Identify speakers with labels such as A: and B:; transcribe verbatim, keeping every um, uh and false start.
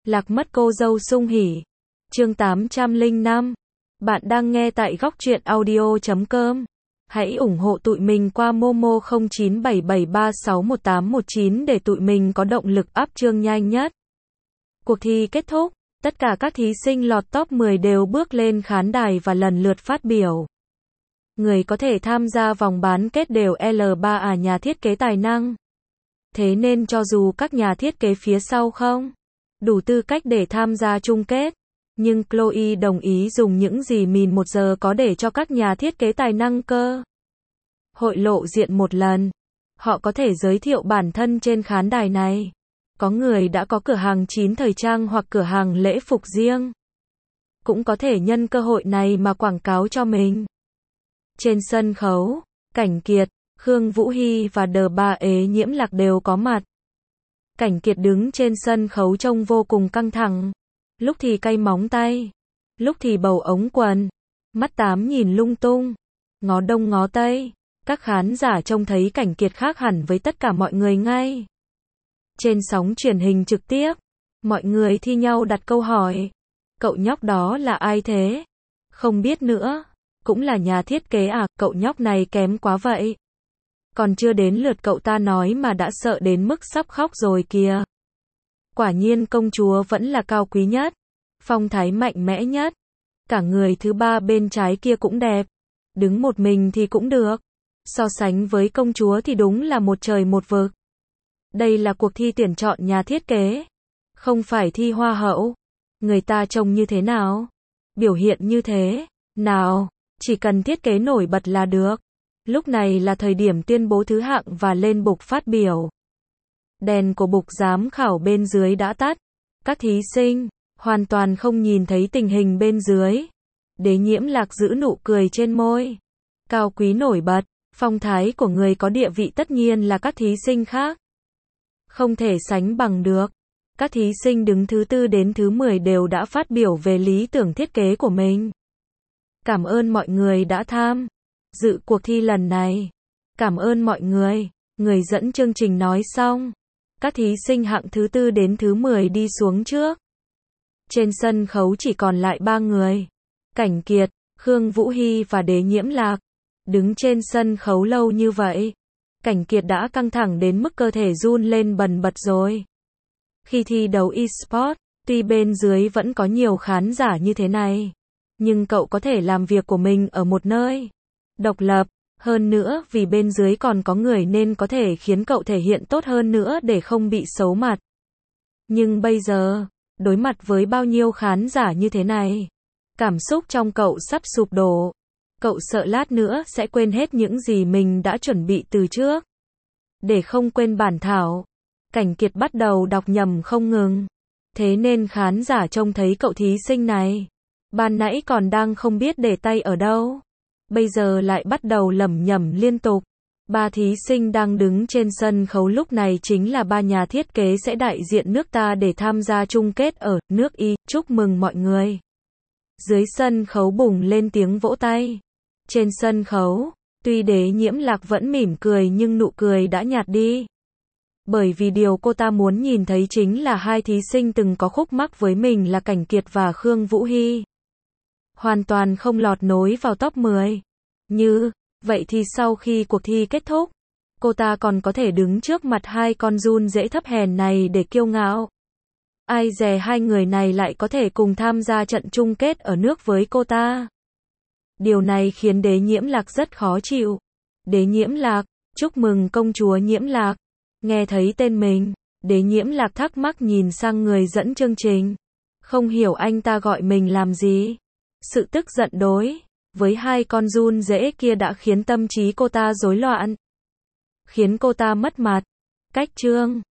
A: Lạc mất cô dâu sung hỉ. Chương tám trăm lẻ năm. Bạn đang nghe tại góc truyện audio chấm com. Hãy ủng hộ tụi mình qua Momo không chín bảy bảy ba sáu một tám một chín để tụi mình có động lực up chương nhanh nhất. Cuộc thi kết thúc, tất cả các thí sinh lọt top mười đều bước lên khán đài và lần lượt phát biểu. Người có thể tham gia vòng bán kết đều L ba à nhà thiết kế tài năng. Thế nên cho dù các nhà thiết kế phía sau không đủ tư cách để tham gia chung kết, nhưng Chloe đồng ý dùng những gì mình một giờ có để cho các nhà thiết kế tài năng cơ hội lộ diện một lần. Họ có thể giới thiệu bản thân trên khán đài này. Có người đã có cửa hàng chín thời trang hoặc cửa hàng lễ phục riêng. Cũng có thể nhân cơ hội này mà quảng cáo cho mình. Trên sân khấu, Cảnh Kiệt, Khương Vũ Hy và Đờ Ba Ế Nhiễm Lạc đều có mặt. Cảnh Kiệt đứng trên sân khấu trông vô cùng căng thẳng. Lúc thì cay móng tay, lúc thì bầu ống quần, mắt tám nhìn lung tung, ngó đông ngó tây. Các khán giả trông thấy Cảnh Kiệt khác hẳn với tất cả mọi người ngay. Trên sóng truyền hình trực tiếp, mọi người thi nhau đặt câu hỏi. Cậu nhóc đó là ai thế? Không biết nữa. Cũng là nhà thiết kế à? Cậu nhóc này kém quá vậy. Còn chưa đến lượt cậu ta nói mà đã sợ đến mức sắp khóc rồi kìa. Quả nhiên công chúa vẫn là cao quý nhất, phong thái mạnh mẽ nhất. Cả người thứ ba bên trái kia cũng đẹp. Đứng một mình thì cũng được. So sánh với công chúa thì đúng là một trời một vực. Đây là cuộc thi tuyển chọn nhà thiết kế, không phải thi hoa hậu. Người ta trông như thế nào, biểu hiện như thế nào, chỉ cần thiết kế nổi bật là được. Lúc này là thời điểm tuyên bố thứ hạng và lên bục phát biểu. Đèn của bục giám khảo bên dưới đã tắt. Các thí sinh hoàn toàn không nhìn thấy tình hình bên dưới. Đế Nhiễm Lạc giữ nụ cười trên môi. Cao quý nổi bật, phong thái của người có địa vị tất nhiên là các thí sinh khác không thể sánh bằng được. Các thí sinh đứng thứ tư đến thứ mười đều đã phát biểu về lý tưởng thiết kế của mình. Cảm ơn mọi người đã tham dự cuộc thi lần này. Cảm ơn mọi người. Người dẫn chương trình nói xong, các thí sinh hạng thứ tư đến thứ mười đi xuống trước. Trên sân khấu chỉ còn lại ba người. Cảnh Kiệt, Khương Vũ Hy và Đế Nhiễm Lạc. Đứng trên sân khấu lâu như vậy, Cảnh Kiệt đã căng thẳng đến mức cơ thể run lên bần bật rồi. Khi thi đấu e-sport, tuy bên dưới vẫn có nhiều khán giả như thế này, nhưng cậu có thể làm việc của mình ở một nơi độc lập. Hơn nữa vì bên dưới còn có người nên có thể khiến cậu thể hiện tốt hơn nữa để không bị xấu mặt. Nhưng bây giờ, đối mặt với bao nhiêu khán giả như thế này, cảm xúc trong cậu sắp sụp đổ. Cậu sợ lát nữa sẽ quên hết những gì mình đã chuẩn bị từ trước. Để không quên bản thảo, Cảnh Kiệt bắt đầu đọc nhầm không ngừng. Thế nên khán giả trông thấy cậu thí sinh này, ban nãy còn đang không biết để tay ở đâu, bây giờ lại bắt đầu lẩm nhẩm liên tục. Ba thí sinh đang đứng trên sân khấu lúc này chính là ba nhà thiết kế sẽ đại diện nước ta để tham gia chung kết ở nước Y. Chúc mừng mọi người. Dưới sân khấu bùng lên tiếng vỗ tay. Trên sân khấu, tuy Đế Nhiễm Lạc vẫn mỉm cười nhưng nụ cười đã nhạt đi. Bởi vì điều cô ta muốn nhìn thấy chính là hai thí sinh từng có khúc mắc với mình là Cảnh Kiệt và Khương Vũ Hy. Hoàn toàn không lọt nối vào top mười. Như vậy thì sau khi cuộc thi kết thúc, cô ta còn có thể đứng trước mặt hai con giun dễ thấp hèn này để kiêu ngạo. Ai dè hai người này lại có thể cùng tham gia trận chung kết ở nước với cô ta. Điều này khiến Đế Nhiễm Lạc rất khó chịu. Đế Nhiễm Lạc, chúc mừng công chúa Nhiễm Lạc. Nghe thấy tên mình, Đế Nhiễm Lạc thắc mắc nhìn sang người dẫn chương trình. Không hiểu anh ta gọi mình làm gì. Sự tức giận đối với hai con giun dễ kia đã khiến tâm trí cô ta rối loạn, khiến cô ta mất mặt. Cách chương